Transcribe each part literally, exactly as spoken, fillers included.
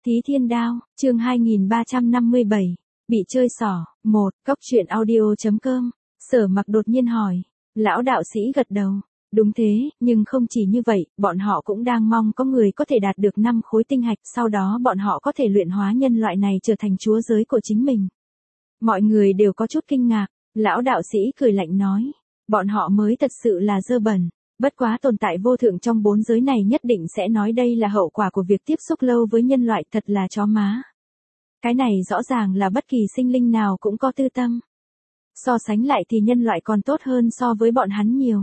Thí Thiên Đao, chương hai nghìn ba trăm năm mươi bảy, bị chơi xỏ, một, cốc truyện audio chấm com, Sở Mặc đột nhiên hỏi. Lão đạo sĩ gật đầu. Đúng thế, nhưng không chỉ như vậy, bọn họ cũng đang mong có người có thể đạt được năm khối tinh hạch, sau đó bọn họ có thể luyện hóa nhân loại này trở thành chúa giới của chính mình. Mọi người đều có chút kinh ngạc, lão đạo sĩ cười lạnh nói, bọn họ mới thật sự là dơ bẩn. Bất quá tồn tại vô thượng trong bốn giới này nhất định sẽ nói đây là hậu quả của việc tiếp xúc lâu với nhân loại, thật là chó má. Cái này rõ ràng là bất kỳ sinh linh nào cũng có tư tâm. So sánh lại thì nhân loại còn tốt hơn so với bọn hắn nhiều.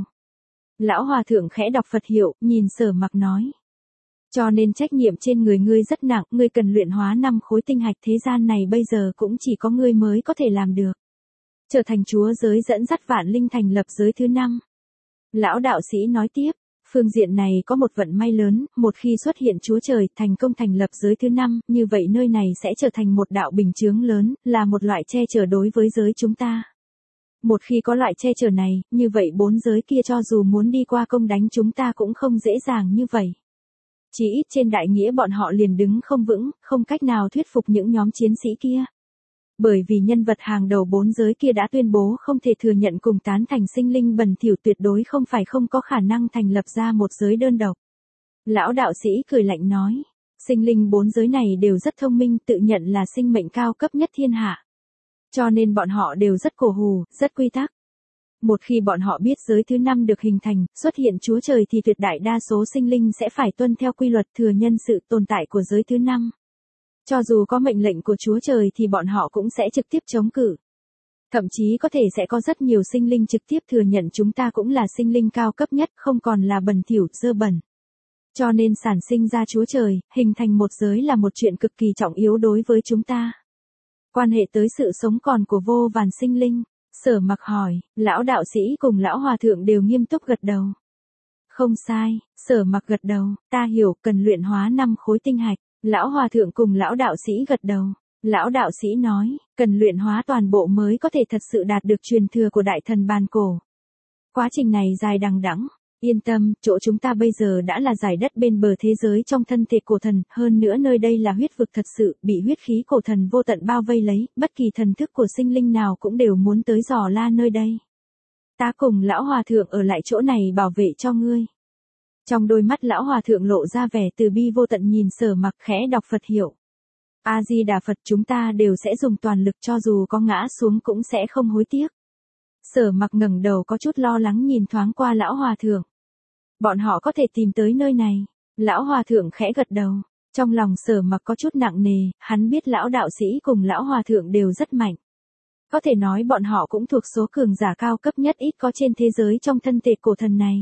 Lão hòa thượng khẽ đọc Phật hiệu, nhìn Sở Mặc nói. Cho nên trách nhiệm trên người ngươi rất nặng, ngươi cần luyện hóa năm khối tinh hạch, thế gian này bây giờ cũng chỉ có ngươi mới có thể làm được. Trở thành chúa giới dẫn dắt vạn linh thành lập giới thứ năm. Lão đạo sĩ nói tiếp, phương diện này có một vận may lớn, một khi xuất hiện chúa trời, thành công thành lập giới thứ năm, như vậy nơi này sẽ trở thành một đạo bình chướng lớn, là một loại che chở đối với giới chúng ta. Một khi có loại che chở này, như vậy bốn giới kia cho dù muốn đi qua công đánh chúng ta cũng không dễ dàng như vậy. Chỉ ít trên đại nghĩa bọn họ liền đứng không vững, không cách nào thuyết phục những nhóm chiến sĩ kia. Bởi vì nhân vật hàng đầu bốn giới kia đã tuyên bố không thể thừa nhận cùng tán thành sinh linh bẩn thỉu, tuyệt đối không phải không có khả năng thành lập ra một giới đơn độc. Lão đạo sĩ cười lạnh nói, sinh linh bốn giới này đều rất thông minh, tự nhận là sinh mệnh cao cấp nhất thiên hạ. Cho nên bọn họ đều rất cổ hủ, rất quy tắc. Một khi bọn họ biết giới thứ năm được hình thành, xuất hiện chúa trời thì tuyệt đại đa số sinh linh sẽ phải tuân theo quy luật thừa nhân sự tồn tại của giới thứ năm. Cho dù có mệnh lệnh của chúa trời thì bọn họ cũng sẽ trực tiếp chống cự. Thậm chí có thể sẽ có rất nhiều sinh linh trực tiếp thừa nhận chúng ta cũng là sinh linh cao cấp nhất, không còn là bẩn thỉu, dơ bẩn. Cho nên sản sinh ra chúa trời, hình thành một giới là một chuyện cực kỳ trọng yếu đối với chúng ta. Quan hệ tới sự sống còn của vô vàn sinh linh. Sở Mặc hỏi, lão đạo sĩ cùng lão hòa thượng đều nghiêm túc gật đầu. Không sai, Sở Mặc gật đầu, ta hiểu, cần luyện hóa năm khối tinh hạch. Lão hòa thượng cùng lão đạo sĩ gật đầu. Lão đạo sĩ nói, cần luyện hóa toàn bộ mới có thể thật sự đạt được truyền thừa của đại thần bàn cổ. Quá trình này dài đằng đẵng. Yên tâm, chỗ chúng ta bây giờ đã là giải đất bên bờ thế giới trong thân thể cổ thần, hơn nữa nơi đây là huyết vực thật sự, bị huyết khí cổ thần vô tận bao vây lấy, bất kỳ thần thức của sinh linh nào cũng đều muốn tới dò la nơi đây. Ta cùng lão hòa thượng ở lại chỗ này bảo vệ cho ngươi. Trong đôi mắt lão hòa thượng lộ ra vẻ từ bi vô tận, nhìn Sở Mặc khẽ đọc Phật hiệu. A Di Đà Phật, chúng ta đều sẽ dùng toàn lực, cho dù có ngã xuống cũng sẽ không hối tiếc. Sở Mặc ngẩng đầu có chút lo lắng nhìn thoáng qua lão hòa thượng. Bọn họ có thể tìm tới nơi này. Lão hòa thượng khẽ gật đầu. Trong lòng Sở Mặc có chút nặng nề, hắn biết lão đạo sĩ cùng lão hòa thượng đều rất mạnh. Có thể nói bọn họ cũng thuộc số cường giả cao cấp nhất ít có trên thế giới trong thân thể cổ thần này.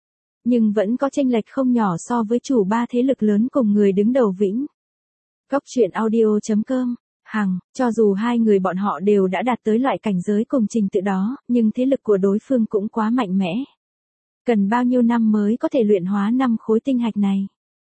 Nhưng vẫn có chênh lệch không nhỏ so với chủ ba thế lực lớn cùng người đứng đầu Vĩnh. Cốc truyện audio chấm com, Hằng, cho dù hai người bọn họ đều đã đạt tới loại cảnh giới cùng trình tự đó, nhưng thế lực của đối phương cũng quá mạnh mẽ. Cần bao nhiêu năm mới có thể luyện hóa năm khối tinh hạch này?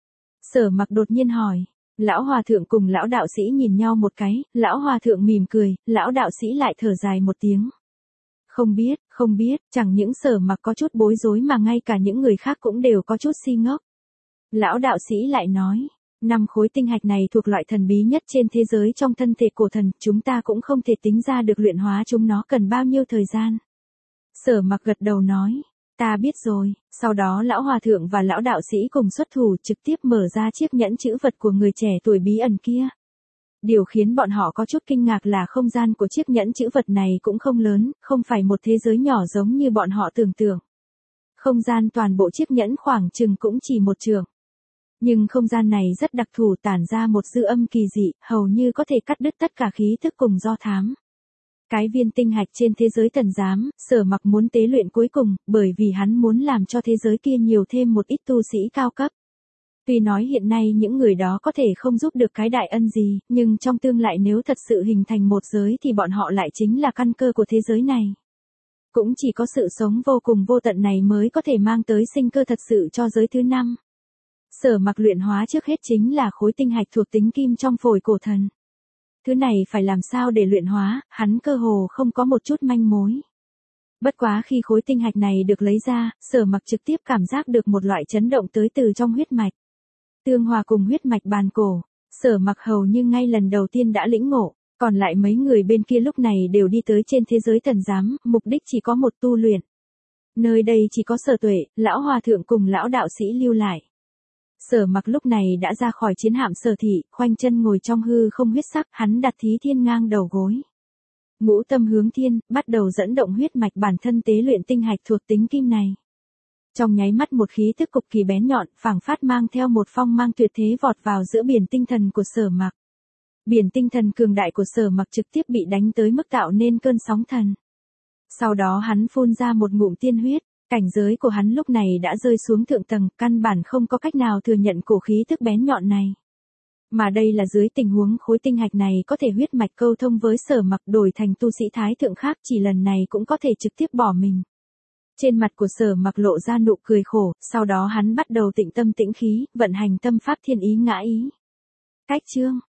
Sở Mặc đột nhiên hỏi. Lão hòa thượng cùng lão đạo sĩ nhìn nhau một cái, lão hòa thượng mỉm cười, lão đạo sĩ lại thở dài một tiếng. Không biết, không biết, chẳng những Sở Mặc có chút bối rối mà ngay cả những người khác cũng đều có chút si ngốc. Lão đạo sĩ lại nói, năm khối tinh hạch này thuộc loại thần bí nhất trên thế giới trong thân thể cổ thần, chúng ta cũng không thể tính ra được luyện hóa chúng nó cần bao nhiêu thời gian. Sở Mặc gật đầu nói, ta biết rồi. Sau đó lão hòa thượng và lão đạo sĩ cùng xuất thủ trực tiếp mở ra chiếc nhẫn chữ vật của người trẻ tuổi bí ẩn kia. Điều khiến bọn họ có chút kinh ngạc là không gian của chiếc nhẫn chữ vật này cũng không lớn, không phải một thế giới nhỏ giống như bọn họ tưởng tượng. Không gian toàn bộ chiếc nhẫn khoảng chừng cũng chỉ một trượng. Nhưng không gian này rất đặc thù, tản ra một dư âm kỳ dị, hầu như có thể cắt đứt tất cả khí thức cùng do thám. Cái viên tinh hạch trên thế giới thần giám, Sở Mặc muốn tế luyện cuối cùng, bởi vì hắn muốn làm cho thế giới kia nhiều thêm một ít tu sĩ cao cấp. Tuy nói hiện nay những người đó có thể không giúp được cái đại ân gì, nhưng trong tương lai nếu thật sự hình thành một giới thì bọn họ lại chính là căn cơ của thế giới này. Cũng chỉ có sự sống vô cùng vô tận này mới có thể mang tới sinh cơ thật sự cho giới thứ năm. Sở Mặc luyện hóa trước hết chính là khối tinh hạch thuộc tính kim trong phổi cổ thần. Thứ này phải làm sao để luyện hóa, hắn cơ hồ không có một chút manh mối. Bất quá khi khối tinh hạch này được lấy ra, Sở Mặc trực tiếp cảm giác được một loại chấn động tới từ trong huyết mạch. Tương hòa cùng huyết mạch bàn cổ, Sở Mặc hầu như ngay lần đầu tiên đã lĩnh ngộ, còn lại mấy người bên kia lúc này đều đi tới trên thế giới thần giám, mục đích chỉ có một tu luyện. Nơi đây chỉ có Sở Tuệ, lão hòa thượng cùng lão đạo sĩ lưu lại. Sở Mặc lúc này đã ra khỏi chiến hạm Sở Thị, khoanh chân ngồi trong hư không huyết sắc, hắn đặt Thí Thiên ngang đầu gối. Ngũ tâm hướng thiên, bắt đầu dẫn động huyết mạch bản thân tế luyện tinh hạch thuộc tính kim này. Trong nháy mắt một khí tức cực kỳ bén nhọn, phảng phát mang theo một phong mang tuyệt thế vọt vào giữa biển tinh thần của Sở Mặc. Biển tinh thần cường đại của Sở Mặc trực tiếp bị đánh tới mức tạo nên cơn sóng thần. Sau đó hắn phun ra một ngụm tiên huyết, cảnh giới của hắn lúc này đã rơi xuống thượng tầng, căn bản không có cách nào thừa nhận cổ khí tức bén nhọn này. Mà đây là dưới tình huống khối tinh hạch này có thể huyết mạch câu thông với Sở Mặc đổi thành tu sĩ thái thượng khác, chỉ lần này cũng có thể trực tiếp bỏ mình. Trên mặt của Sở Mặc lộ ra nụ cười khổ, sau đó hắn bắt đầu tịnh tâm tĩnh khí, vận hành tâm pháp thiên ý ngã ý. Cách chương